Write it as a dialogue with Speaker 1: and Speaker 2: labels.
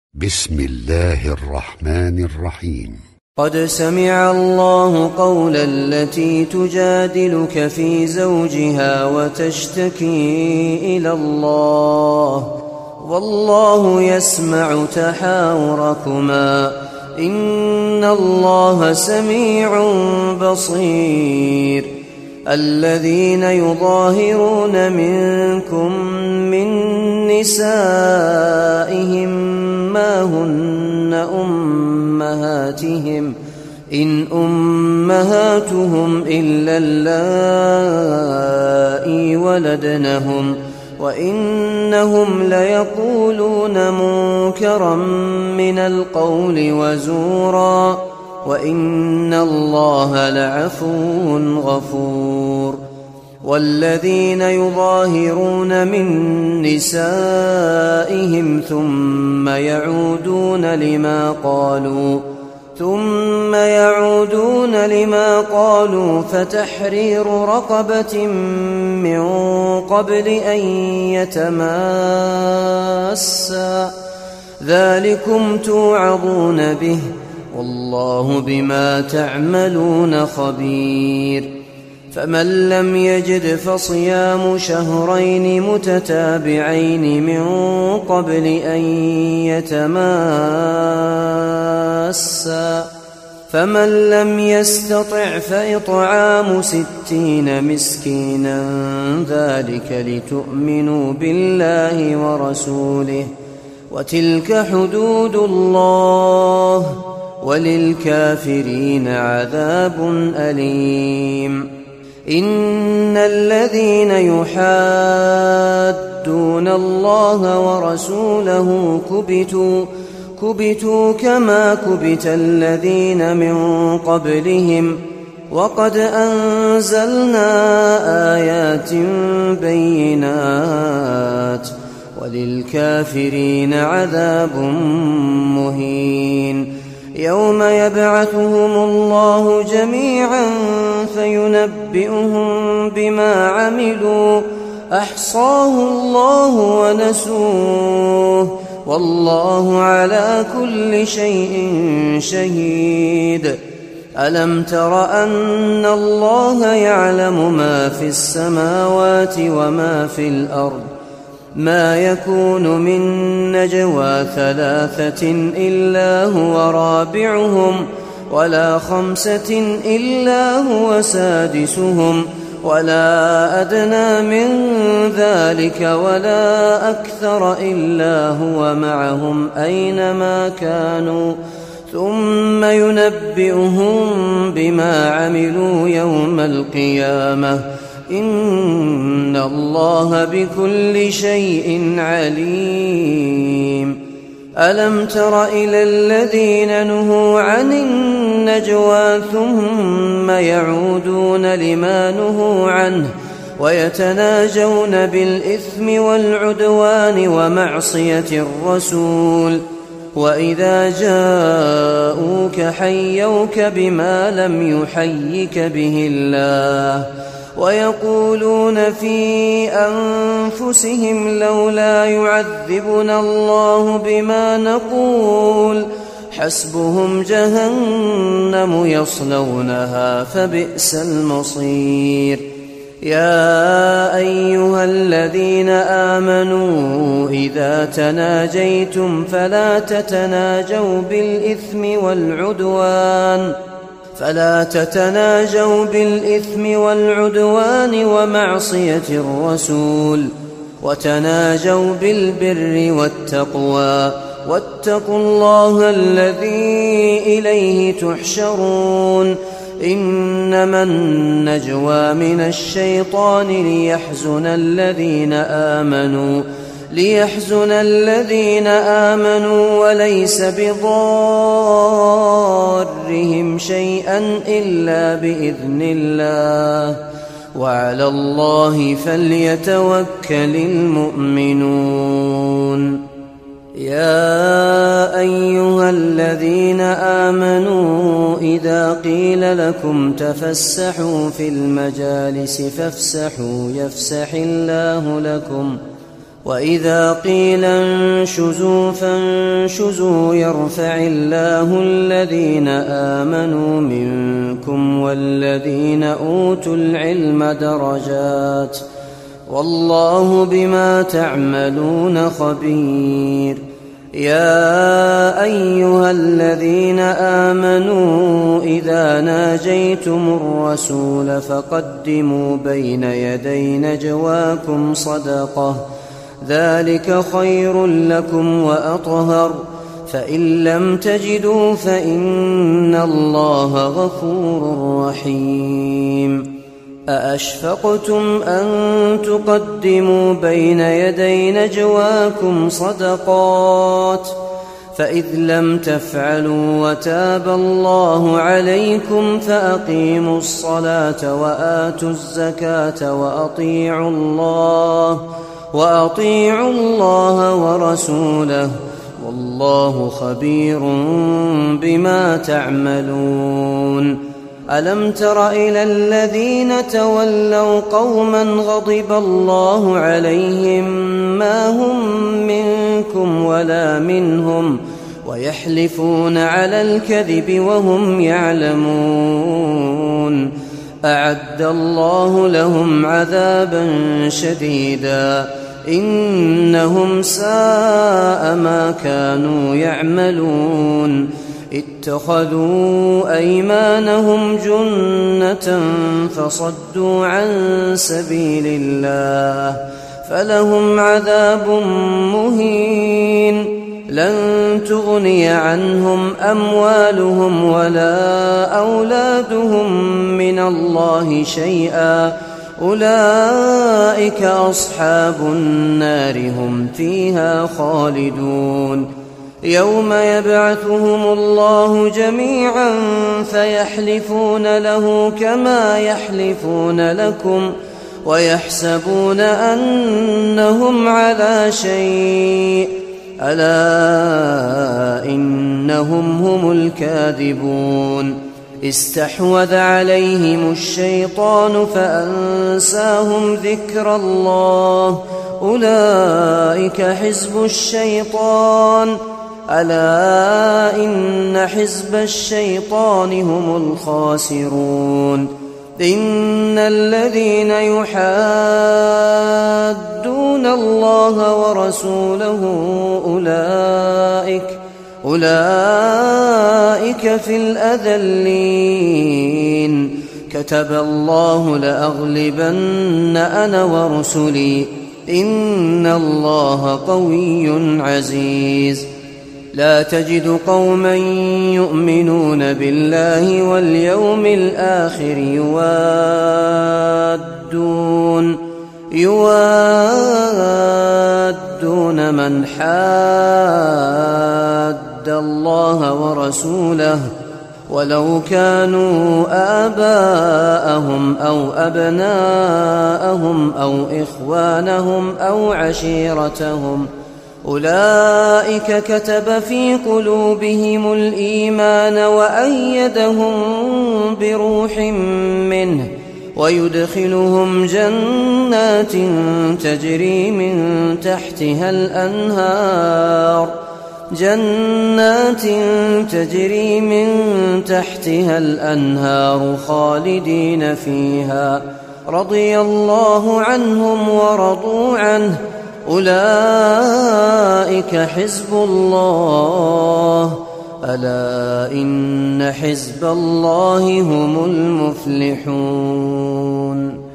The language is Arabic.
Speaker 1: بسم الله الرحمن الرحيم.
Speaker 2: قد سمع الله قول التي تجادلك في زوجها وتشتكي إلى الله والله يسمع تحاوركما إن الله سميع بصير. الذين يظاهرون منكم من نسائهم ما هن أمهاتهم إن أمهاتهم إلا اللائي ولدنهم وإنهم ليقولون منكرا من القول وزورا وإن الله لعفو غفور. والذين يظاهرون من نسائهم ثم يعودون لما قالوا فتحرير رقبة من قبل أن يتماسا ذلكم توعظون به والله بما تعملون خبير. فمن لم يجد فصيام شهرين متتابعين من قبل أن يتماسا فمن لم يستطع فإطعام 60 مسكينا ذلك لتؤمنوا بالله ورسوله وتلك حدود الله وللكافرين عذاب أليم. إن الذين يحادون الله ورسوله كبتوا كما كبت الذين من قبلهم وقد أنزلنا آيات بينات وللكافرين عذاب مهين. يوم يبعثهم الله جميعا فينبئهم بما عملوا أحصاه الله ونسوه والله على كل شيء شهيد. ألم تر أن الله يعلم ما في السماوات وما في الأرض ما يكون من نجوى 3 إلا هو رابعهم ولا 5 إلا هو سادسهم ولا أدنى من ذلك ولا أكثر إلا هو معهم أينما كانوا ثم ينبئهم بما عملوا يوم القيامة إن الله بكل شيء عليم. ألم تر إلى الذين نهوا عن النجوى ثم يعودون لما نهوا عنه ويتناجون بالإثم والعدوان ومعصية الرسول وإذا جاءوك حيوك بما لم يحيك به الله ويقولون في أنفسهم لولا يعذبنا الله بما نقول حسبهم جهنم يصلونها فبئس المصير. يا أيها الذين آمنوا إذا تناجيتم فلا تتناجوا بالإثم والعدوان ومعصية الرسول وتناجوا بالبر والتقوى واتقوا الله الذي إليه تحشرون. إنما النجوى من الشيطان ليحزن الذين آمنوا وليس بضارهم شيئا إلا بإذن الله وعلى الله فليتوكل المؤمنون. يا أيها الذين آمنوا إذا قيل لكم تفسحوا في المجالس فافسحوا يفسح الله لكم وإذا قيل انشزوا فانشزوا يرفع الله الذين آمنوا منكم والذين أوتوا العلم درجات والله بما تعملون خبير. يا أيها الذين آمنوا إذا ناجيتم الرسول فقدموا بين يدي نجواكم صدقة ذلك خير لكم وأطهر فإن لم تجدوا فإن الله غفور رحيم. أأشفقتم أن تقدموا بين يدي نجواكم صدقات فإذ لم تفعلوا وتاب الله عليكم فأقيموا الصلاة وآتوا الزكاة وأطيعوا الله ورسوله والله خبير بما تعملون. ألم تر إلى الذين تولوا قوما غضب الله عليهم ما هم منكم ولا منهم ويحلفون على الكذب وهم يعلمون أعد الله لهم عذابا شديدا إنهم ساء ما كانوا يعملون. اتخذوا أيمانهم جنة فصدوا عن سبيل الله فلهم عذاب مهين. لن تغني عنهم أموالهم ولا أولادهم من الله شيئا أولئك أصحاب النار هم فيها خالدون. يوم يبعثهم الله جميعا فيحلفون له كما يحلفون لكم ويحسبون أنهم على شيء ألا إنهم هم الكاذبون. استحوذ عليهم الشيطان فأنساهم ذكر الله أولئك حزب الشيطان ألا إن حزب الشيطان هم الخاسرون. إن الذين يحادون الله ورسوله أولئك في الأذلين. كتب الله لأغلبن أنا ورسلي إن الله قوي عزيز. لا تجد قوما يؤمنون بالله واليوم الآخر يوادون من حاد الله ورسوله ولو كانوا آباءهم أو أبناءهم أو إخوانهم أو عشيرتهم أولئك كتب في قلوبهم الإيمان وأيدهم بروح منه ويدخلهم جنات تجري من تحتها الأنهار خالدين فيها رضي الله عنهم ورضوا عنه أولئك حزب الله ألا إن حزب الله هم المفلحون.